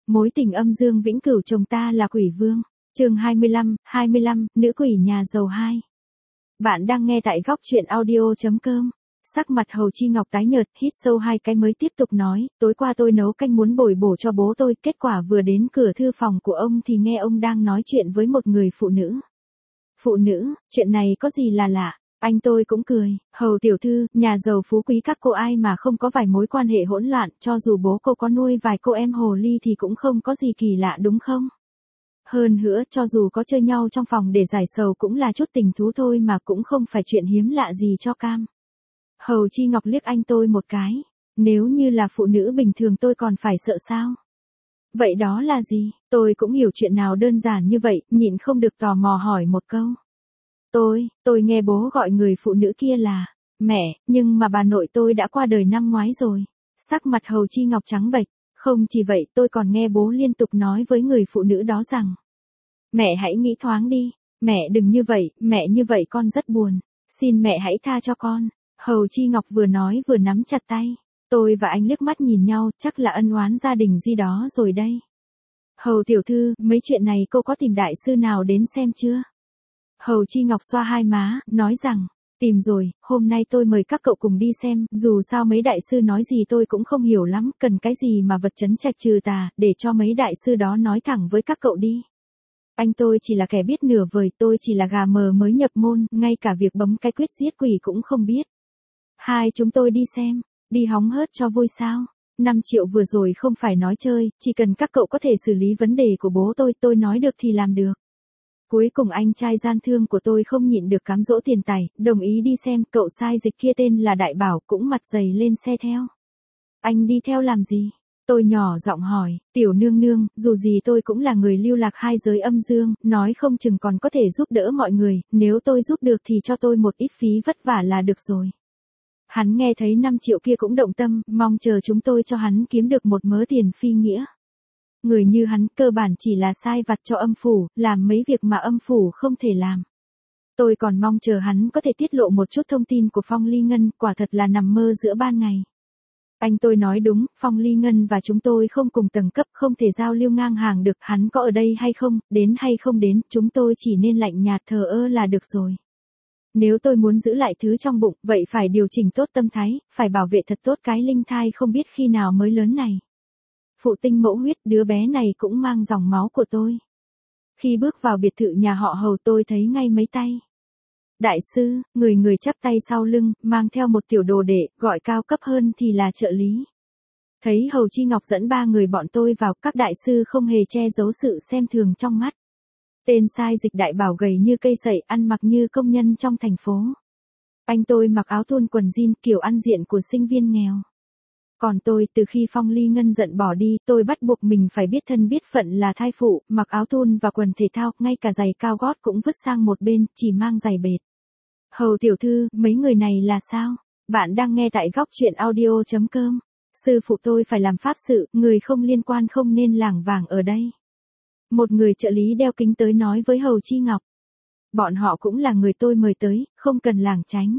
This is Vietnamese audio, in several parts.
Mối tình âm dương vĩnh cửu chồng ta là quỷ vương. Chương 25, nữ quỷ nhà giàu 2. Bạn đang nghe tại góc truyện audio.com. Sắc mặt Hầu Chi Ngọc tái nhợt, hít sâu 2 cái mới tiếp tục nói, tối qua tôi nấu canh muốn bồi bổ cho bố tôi, kết quả vừa đến cửa thư phòng của ông thì nghe ông đang nói chuyện với một người phụ nữ. Phụ nữ, chuyện này có gì là lạ? Anh tôi cũng cười, Hầu tiểu thư, nhà giàu phú quý các cô ai mà không có vài mối quan hệ hỗn loạn, cho dù bố cô có nuôi vài cô em hồ ly thì cũng không có gì kỳ lạ đúng không? Hơn nữa, cho dù có chơi nhau trong phòng để giải sầu cũng là chút tình thú thôi mà cũng không phải chuyện hiếm lạ gì cho cam. Hầu Chi Ngọc liếc anh tôi một cái, nếu như là phụ nữ bình thường tôi còn phải sợ sao? Vậy đó là gì? Tôi cũng hiểu chuyện nào đơn giản như vậy, nhịn không được tò mò hỏi một câu. Tôi nghe bố gọi người phụ nữ kia là mẹ, nhưng mà bà nội tôi đã qua đời năm ngoái rồi. Sắc mặt Hầu Chi Ngọc trắng bệch, không chỉ vậy tôi còn nghe bố liên tục nói với người phụ nữ đó rằng mẹ hãy nghĩ thoáng đi, mẹ đừng như vậy con rất buồn, xin mẹ hãy tha cho con. Hầu Chi Ngọc vừa nói vừa nắm chặt tay, tôi và anh liếc mắt nhìn nhau, chắc là ân oán gia đình gì đó rồi đây. Hầu tiểu thư, mấy chuyện này cô có tìm đại sư nào đến xem chưa? Hầu Chi Ngọc xoa hai má, nói rằng, tìm rồi, hôm nay tôi mời các cậu cùng đi xem, dù sao mấy đại sư nói gì tôi cũng không hiểu lắm, cần cái gì mà vật chấn trạch trừ tà, để cho mấy đại sư đó nói thẳng với các cậu đi. Anh tôi chỉ là kẻ biết nửa vời, tôi chỉ là gà mờ mới nhập môn, ngay cả việc bấm cái quyết giết quỷ cũng không biết. Hai chúng tôi đi xem, đi hóng hớt cho vui sao? 5 triệu vừa rồi không phải nói chơi, chỉ cần các cậu có thể xử lý vấn đề của bố tôi nói được thì làm được. Cuối cùng anh trai gian thương của tôi không nhịn được cám dỗ tiền tài, đồng ý đi xem, cậu sai dịch kia tên là Đại Bảo cũng mặt dày lên xe theo. Anh đi theo làm gì? Tôi nhỏ giọng hỏi, tiểu nương nương, dù gì tôi cũng là người lưu lạc hai giới âm dương, nói không chừng còn có thể giúp đỡ mọi người, nếu tôi giúp được thì cho tôi một ít phí vất vả là được rồi. Hắn nghe thấy 5 triệu kia cũng động tâm, mong chờ chúng tôi cho hắn kiếm được một mớ tiền phi nghĩa. Người như hắn cơ bản chỉ là sai vặt cho âm phủ, làm mấy việc mà âm phủ không thể làm. Tôi còn mong chờ hắn có thể tiết lộ một chút thông tin của Phong Ly Ngân, quả thật là nằm mơ giữa ban ngày. Anh tôi nói đúng, Phong Ly Ngân và chúng tôi không cùng tầng cấp, không thể giao lưu ngang hàng được, hắn có ở đây hay không, đến hay không đến, chúng tôi chỉ nên lạnh nhạt thờ ơ là được rồi. Nếu tôi muốn giữ lại thứ trong bụng, vậy phải điều chỉnh tốt tâm thái, phải bảo vệ thật tốt cái linh thai không biết khi nào mới lớn này. Phụ tinh mẫu huyết, đứa bé này cũng mang dòng máu của tôi. Khi bước vào biệt thự nhà họ Hầu tôi thấy ngay mấy tay. Đại sư, người chắp tay sau lưng, mang theo một tiểu đồ đệ, gọi cao cấp hơn thì là trợ lý. Thấy Hầu Chi Ngọc dẫn 3 người bọn tôi vào, các đại sư không hề che giấu sự xem thường trong mắt. Tên sai dịch Đại Bảo gầy như cây sậy, ăn mặc như công nhân trong thành phố. Anh tôi mặc áo thun quần jean kiểu ăn diện của sinh viên nghèo. Còn tôi, từ khi Phong Ly Ngân giận bỏ đi, tôi bắt buộc mình phải biết thân biết phận là thai phụ, mặc áo thun và quần thể thao, ngay cả giày cao gót cũng vứt sang một bên, chỉ mang giày bệt. Hầu tiểu thư, mấy người này là sao? Bạn đang nghe tại góc truyện audio.com. Sư phụ tôi phải làm pháp sự, người không liên quan không nên lảng vảng ở đây. Một người trợ lý đeo kính tới nói với Hầu Chi Ngọc. Bọn họ cũng là người tôi mời tới, không cần lảng tránh.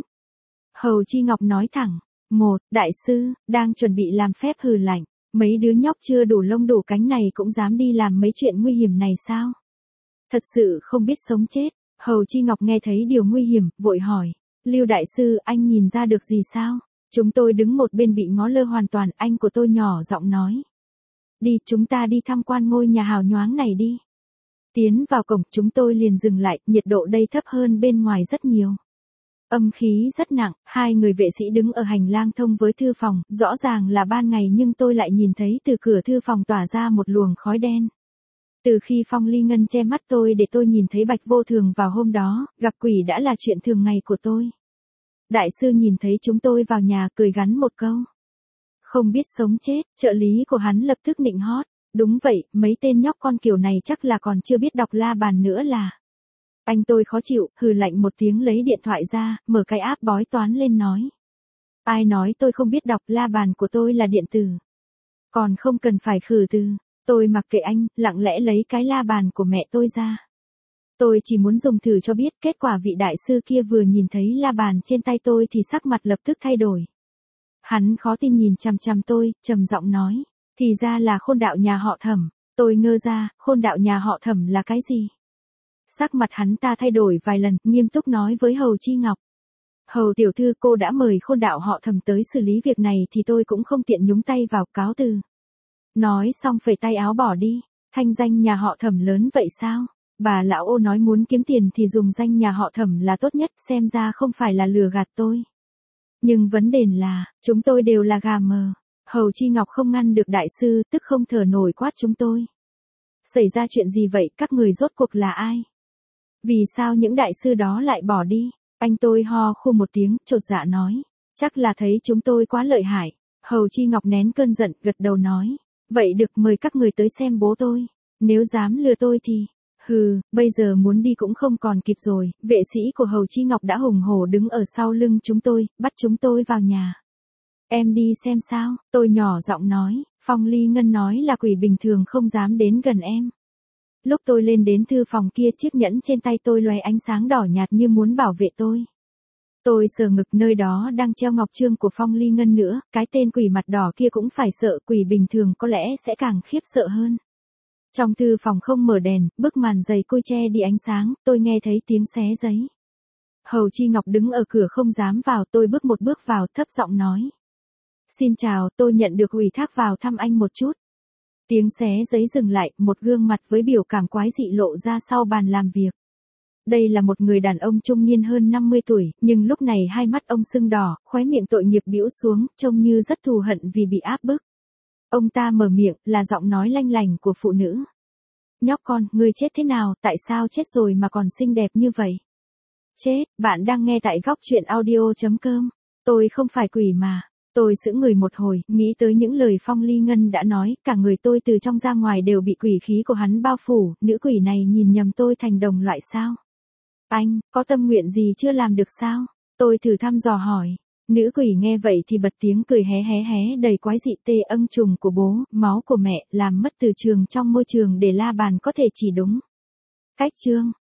Hầu Chi Ngọc nói thẳng. Đại sư, đang chuẩn bị làm phép hừ lạnh, mấy đứa nhóc chưa đủ lông đủ cánh này cũng dám đi làm mấy chuyện nguy hiểm này sao? Thật sự không biết sống chết. Hầu Chi Ngọc nghe thấy điều nguy hiểm, vội hỏi, Lưu đại sư, anh nhìn ra được gì sao? Chúng tôi đứng một bên bị ngó lơ hoàn toàn, anh của tôi nhỏ giọng nói. Đi, chúng ta đi tham quan ngôi nhà hào nhoáng này đi. Tiến vào cổng, chúng tôi liền dừng lại, nhiệt độ đây thấp hơn bên ngoài rất nhiều. Âm khí rất nặng, 2 người vệ sĩ đứng ở hành lang thông với thư phòng, rõ ràng là ban ngày nhưng tôi lại nhìn thấy từ cửa thư phòng tỏa ra một luồng khói đen. Từ khi Phong Ly Ngân che mắt tôi để tôi nhìn thấy Bạch Vô Thường vào hôm đó, gặp quỷ đã là chuyện thường ngày của tôi. Đại sư nhìn thấy chúng tôi vào nhà cười gắn một câu. Không biết sống chết, trợ lý của hắn lập tức nịnh hót. Đúng vậy, mấy tên nhóc con kiểu này chắc là còn chưa biết đọc la bàn nữa là. Anh tôi khó chịu, hừ lạnh một tiếng lấy điện thoại ra, mở cái app bói toán lên nói. Ai nói tôi không biết đọc, la bàn của tôi là điện tử. Còn không cần phải khử từ. Tôi mặc kệ anh, lặng lẽ lấy cái la bàn của mẹ tôi ra. Tôi chỉ muốn dùng thử cho biết, kết quả vị đại sư kia vừa nhìn thấy la bàn trên tay tôi thì sắc mặt lập tức thay đổi. Hắn khó tin nhìn chằm chằm tôi, trầm giọng nói, thì ra là Khôn đạo nhà họ Thẩm. Tôi ngơ ra, khôn đạo nhà họ Thẩm là cái gì? Sắc mặt hắn ta thay đổi vài lần, nghiêm túc nói với Hầu Chi Ngọc. Hầu tiểu thư, cô đã mời khôn đạo họ Thẩm tới xử lý việc này thì tôi cũng không tiện nhúng tay vào, cáo từ. Nói xong phẩy tay áo bỏ đi. Thanh danh nhà họ Thẩm lớn vậy sao? Bà lão Ô nói muốn kiếm tiền thì dùng danh nhà họ Thẩm là tốt nhất, xem ra không phải là lừa gạt tôi. Nhưng vấn đề là, chúng tôi đều là gà mờ. Hầu Chi Ngọc không ngăn được đại sư, tức không thở nổi quát chúng tôi. Xảy ra chuyện gì vậy, các người rốt cuộc là ai? Vì sao những đại sư đó lại bỏ đi? Anh tôi ho khu một tiếng, chột dạ nói. Chắc là thấy chúng tôi quá lợi hại. Hầu Chi Ngọc nén cơn giận, gật đầu nói. Vậy được, mời các người tới xem bố tôi. Nếu dám lừa tôi thì... Hừ, bây giờ muốn đi cũng không còn kịp rồi. Vệ sĩ của Hầu Chi Ngọc đã hùng hổ đứng ở sau lưng chúng tôi, bắt chúng tôi vào nhà. Em đi xem sao, tôi nhỏ giọng nói. Phong Ly Ngân nói là quỷ bình thường không dám đến gần em. Lúc tôi lên đến thư phòng kia, chiếc nhẫn trên tay tôi lóe ánh sáng đỏ nhạt như muốn bảo vệ tôi. Tôi sờ ngực, nơi đó đang treo ngọc chương của Phong Ly Ngân nữa, cái tên quỷ mặt đỏ kia cũng phải sợ, quỷ bình thường có lẽ sẽ càng khiếp sợ hơn. Trong thư phòng không mở đèn, bức màn dày côi che đi ánh sáng, tôi nghe thấy tiếng xé giấy. Hầu Chi Ngọc đứng ở cửa không dám vào, tôi bước một bước vào, thấp giọng nói. Xin chào, tôi nhận được ủy thác vào thăm anh một chút. Tiếng xé giấy dừng lại, một gương mặt với biểu cảm quái dị lộ ra sau bàn làm việc. Đây là một người đàn ông trung niên hơn 50 tuổi, nhưng lúc này hai mắt ông sưng đỏ, khóe miệng tội nghiệp bĩu xuống, trông như rất thù hận vì bị áp bức. Ông ta mở miệng, là giọng nói lanh lành của phụ nữ. Nhóc con, ngươi chết thế nào, tại sao chết rồi mà còn xinh đẹp như vậy? Chết, bạn đang nghe tại góc truyện audio.com. Tôi không phải quỷ mà. Tôi sững người một hồi, nghĩ tới những lời Phong Ly Ngân đã nói, cả người tôi từ trong ra ngoài đều bị quỷ khí của hắn bao phủ, nữ quỷ này nhìn nhầm tôi thành đồng loại sao? Anh, có tâm nguyện gì chưa làm được sao? Tôi thử thăm dò hỏi. Nữ quỷ nghe vậy thì bật tiếng cười hé hé hé đầy quái dị, tê âng trùng của bố, máu của mẹ, làm mất từ trường trong môi trường để la bàn có thể chỉ đúng. Cách chương.